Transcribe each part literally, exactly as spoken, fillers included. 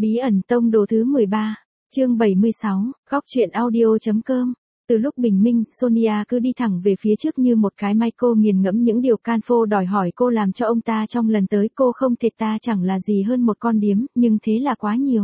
Bí ẩn tông đồ thứ mười ba, chương bảy mươi sáu, góc truyện audio.com. Từ lúc bình minh, Sonia cứ đi thẳng về phía trước như một cái mai. Cô nghiền ngẫm những điều Canfo đòi hỏi cô làm cho ông ta trong lần tới. Cô không thể ta chẳng là gì hơn một con điếm, nhưng thế là quá nhiều.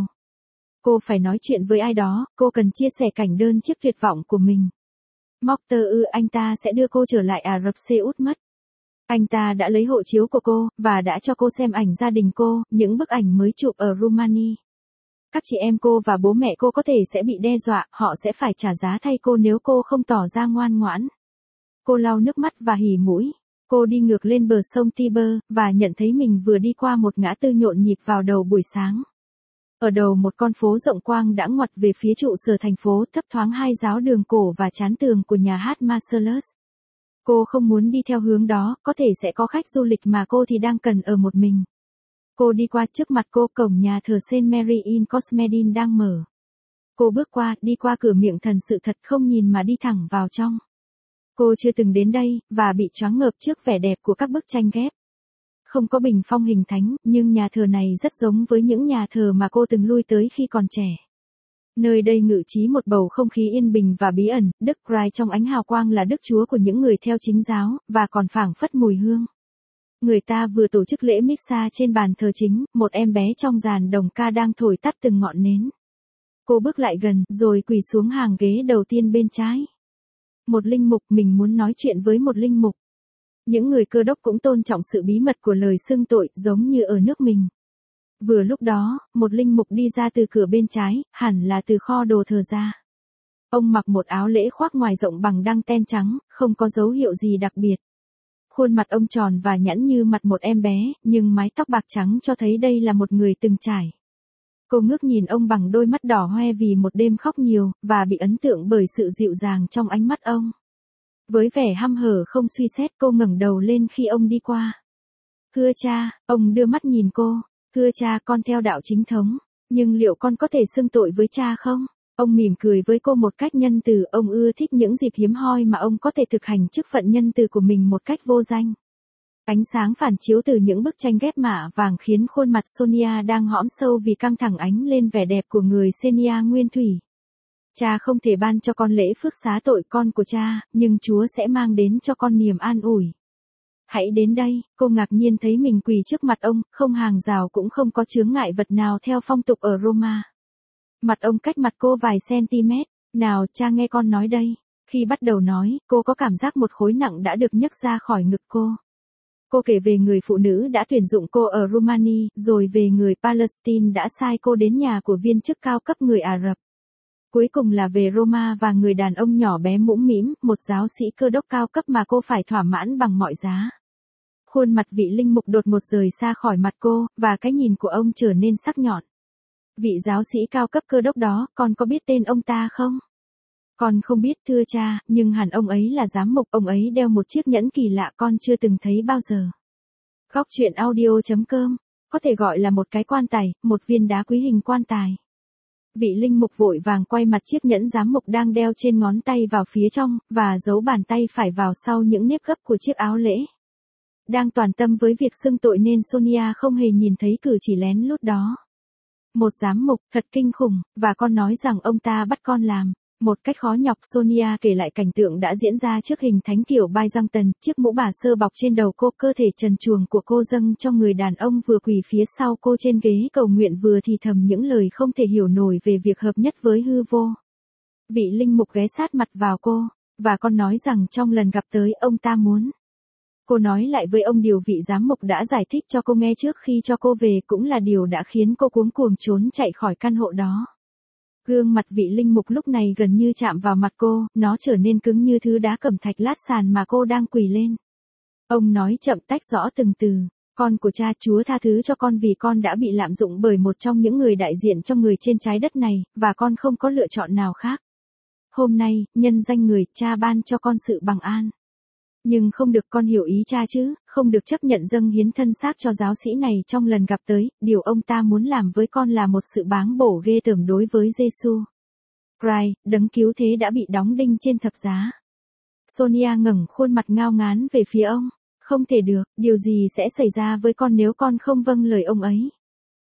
Cô phải nói chuyện với ai đó, cô cần chia sẻ cảnh đơn chiếc tuyệt vọng của mình. Mokhtar ư, anh ta sẽ đưa cô trở lại Ả Rập Xê Út mất. Anh ta đã lấy hộ chiếu của cô, và đã cho cô xem ảnh gia đình cô, những bức ảnh mới chụp ở Rumani. Các chị em cô và bố mẹ cô có thể sẽ bị đe dọa, họ sẽ phải trả giá thay cô nếu cô không tỏ ra ngoan ngoãn. Cô lau nước mắt và hỉ mũi. Cô đi ngược lên bờ sông Tiber, và nhận thấy mình vừa đi qua một ngã tư nhộn nhịp vào đầu buổi sáng. Ở đầu một con phố rộng quang đã ngoặt về phía trụ sở thành phố, thấp thoáng hai giáo đường cổ và trán tường của nhà hát Marcellus. Cô không muốn đi theo hướng đó, có thể sẽ có khách du lịch mà cô thì đang cần ở một mình. Cô đi qua trước mặt cô, cổng nhà thờ Saint Mary in Cosmedin đang mở. Cô bước qua, đi qua cửa miệng thần sự thật, không nhìn mà đi thẳng vào trong. Cô chưa từng đến đây, và bị choáng ngợp trước vẻ đẹp của các bức tranh ghép. Không có bình phong hình thánh, nhưng nhà thờ này rất giống với những nhà thờ mà cô từng lui tới khi còn trẻ. Nơi đây ngự trí một bầu không khí yên bình và bí ẩn. Đức Christ trong ánh hào quang là Đức Chúa của những người theo chính giáo, và còn phảng phất mùi hương. Người ta vừa tổ chức lễ Missa trên bàn thờ chính, một em bé trong dàn đồng ca đang thổi tắt từng ngọn nến. Cô bước lại gần, rồi quỳ xuống hàng ghế đầu tiên bên trái. Một linh mục, mình muốn nói chuyện với một linh mục. Những người Cơ Đốc cũng tôn trọng sự bí mật của lời xưng tội, giống như ở nước mình. Vừa lúc đó, một linh mục đi ra từ cửa bên trái, hẳn là từ kho đồ thờ ra. Ông mặc một áo lễ khoác ngoài rộng bằng đăng ten trắng, không có dấu hiệu gì đặc biệt. Khuôn mặt ông tròn và nhẵn như mặt một em bé, nhưng mái tóc bạc trắng cho thấy đây là một người từng trải. Cô ngước nhìn ông bằng đôi mắt đỏ hoe vì một đêm khóc nhiều, và bị ấn tượng bởi sự dịu dàng trong ánh mắt ông. Với vẻ hăm hở không suy xét, cô ngẩng đầu lên khi ông đi qua. Thưa cha, ông đưa mắt nhìn cô. Thưa cha, con theo đạo chính thống, nhưng liệu con có thể xưng tội với cha không? Ông mỉm cười với cô một cách nhân từ, ông ưa thích những dịp hiếm hoi mà ông có thể thực hành chức phận nhân từ của mình một cách vô danh. Ánh sáng phản chiếu từ những bức tranh ghép mạ vàng khiến khuôn mặt Sonia đang hõm sâu vì căng thẳng ánh lên vẻ đẹp của người Xenia nguyên thủy. Cha không thể ban cho con lễ phước xá tội con của cha, nhưng Chúa sẽ mang đến cho con niềm an ủi. Hãy đến đây. Cô ngạc nhiên thấy mình quỳ trước mặt ông, không hàng rào cũng không có chướng ngại vật nào theo phong tục ở Roma. Mặt ông cách mặt cô vài cm. Nào, cha nghe con nói đây. Khi bắt đầu nói, cô có cảm giác một khối nặng đã được nhấc ra khỏi ngực cô. Cô kể về người phụ nữ đã tuyển dụng cô ở Rumani, rồi về người Palestine đã sai cô đến nhà của viên chức cao cấp người Ả Rập. Cuối cùng là về Roma và người đàn ông nhỏ bé mũm mĩm, một giáo sĩ Cơ Đốc cao cấp mà cô phải thỏa mãn bằng mọi giá. Khuôn mặt vị linh mục đột ngột rời xa khỏi mặt cô, và cái nhìn của ông trở nên sắc nhọn. Vị giáo sĩ cao cấp Cơ Đốc đó, con có biết tên ông ta không? Con không biết thưa cha, nhưng hẳn ông ấy là giám mục, ông ấy đeo một chiếc nhẫn kỳ lạ con chưa từng thấy bao giờ. Góc truyện audio.com, có thể gọi là một cái quan tài, một viên đá quý hình quan tài. Vị linh mục vội vàng quay mặt chiếc nhẫn giám mục đang đeo trên ngón tay vào phía trong, và giấu bàn tay phải vào sau những nếp gấp của chiếc áo lễ. Đang toàn tâm với việc xưng tội nên Sonia không hề nhìn thấy cử chỉ lén lút đó. Một giám mục, thật kinh khủng, và con nói rằng ông ta bắt con làm. Một cách khó nhọc, Sonia kể lại cảnh tượng đã diễn ra trước hình thánh kiểu Byzantine, chiếc mũ bà sơ bọc trên đầu cô, cơ thể trần truồng của cô dâng cho người đàn ông vừa quỳ phía sau cô trên ghế cầu nguyện vừa thì thầm những lời không thể hiểu nổi về việc hợp nhất với hư vô. Vị linh mục ghé sát mặt vào cô, và con nói rằng trong lần gặp tới ông ta muốn. Cô nói lại với ông điều vị giám mục đã giải thích cho cô nghe trước khi cho cô về, cũng là điều đã khiến cô cuống cuồng trốn chạy khỏi căn hộ đó. Gương mặt vị linh mục lúc này gần như chạm vào mặt cô, nó trở nên cứng như thứ đá cẩm thạch lát sàn mà cô đang quỳ lên. Ông nói chậm tách rõ từng từ. Con của cha, Chúa tha thứ cho con vì con đã bị lạm dụng bởi một trong những người đại diện cho người trên trái đất này, và con không có lựa chọn nào khác. Hôm nay, nhân danh người, cha ban cho con sự bằng an. Nhưng không được, con hiểu ý cha chứ, không được chấp nhận dâng hiến thân xác cho giáo sĩ này trong lần gặp tới, điều ông ta muốn làm với con là một sự báng bổ ghê tởm đối với Giêsu. Christ, đấng cứu thế đã bị đóng đinh trên thập giá. Sonia ngẩng khuôn mặt ngao ngán về phía ông. Không thể được, điều gì sẽ xảy ra với con nếu con không vâng lời ông ấy?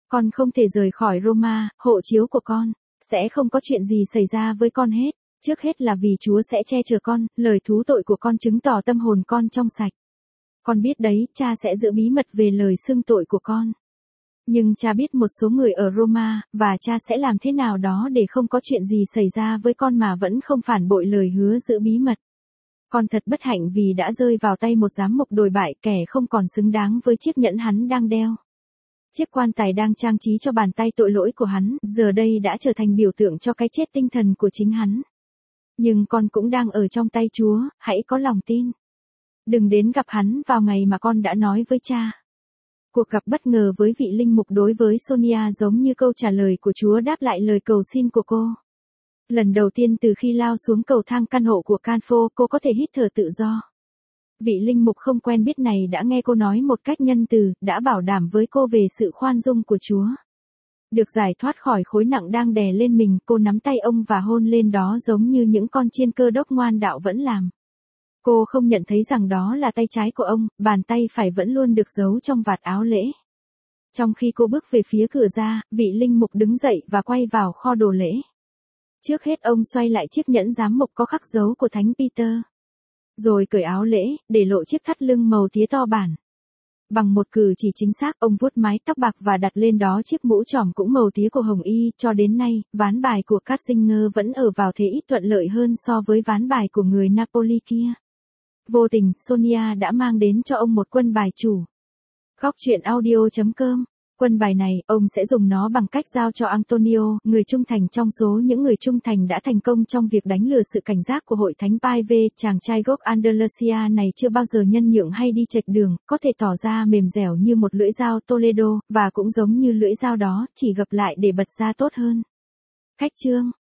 Con không thể rời khỏi Roma, hộ chiếu của con. Sẽ không có chuyện gì xảy ra với con hết. Trước hết là vì Chúa sẽ che chở con, lời thú tội của con chứng tỏ tâm hồn con trong sạch. Con biết đấy, cha sẽ giữ bí mật về lời xưng tội của con. Nhưng cha biết một số người ở Roma, và cha sẽ làm thế nào đó để không có chuyện gì xảy ra với con mà vẫn không phản bội lời hứa giữ bí mật. Con thật bất hạnh vì đã rơi vào tay một giám mục đồi bại, kẻ không còn xứng đáng với chiếc nhẫn hắn đang đeo. Chiếc quan tài đang trang trí cho bàn tay tội lỗi của hắn, giờ đây đã trở thành biểu tượng cho cái chết tinh thần của chính hắn. Nhưng con cũng đang ở trong tay Chúa, hãy có lòng tin. Đừng đến gặp hắn vào ngày mà con đã nói với cha. Cuộc gặp bất ngờ với vị linh mục đối với Sonia giống như câu trả lời của Chúa đáp lại lời cầu xin của cô. Lần đầu tiên từ khi lao xuống cầu thang căn hộ của Canfo, cô có thể hít thở tự do. Vị linh mục không quen biết này đã nghe cô nói một cách nhân từ, đã bảo đảm với cô về sự khoan dung của Chúa. Được giải thoát khỏi khối nặng đang đè lên mình, cô nắm tay ông và hôn lên đó giống như những con chiên cơ đốc ngoan đạo vẫn làm. Cô không nhận thấy rằng đó là tay trái của ông, bàn tay phải vẫn luôn được giấu trong vạt áo lễ. Trong khi cô bước về phía cửa ra, vị linh mục đứng dậy và quay vào kho đồ lễ. Trước hết ông xoay lại chiếc nhẫn giám mục có khắc dấu của Thánh Peter. Rồi cởi áo lễ, để lộ chiếc thắt lưng màu tía to bản. Bằng một cử chỉ chính xác, ông vuốt mái tóc bạc và đặt lên đó chiếc mũ trỏm cũng màu tía của Hồng Y. Cho đến nay, ván bài của Ratzinger vẫn ở vào thế ít thuận lợi hơn so với ván bài của người Napoli kia. Vô tình, Sonia đã mang đến cho ông một quân bài chủ. Góc truyện audio chấm com. Quân bài này, ông sẽ dùng nó bằng cách giao cho Antonio, người trung thành trong số những người trung thành đã thành công trong việc đánh lừa sự cảnh giác của hội thánh Pive. Chàng trai gốc Andalusia này chưa bao giờ nhân nhượng hay đi chệch đường, có thể tỏ ra mềm dẻo như một lưỡi dao Toledo, và cũng giống như lưỡi dao đó, chỉ gập lại để bật ra tốt hơn. Khách chương.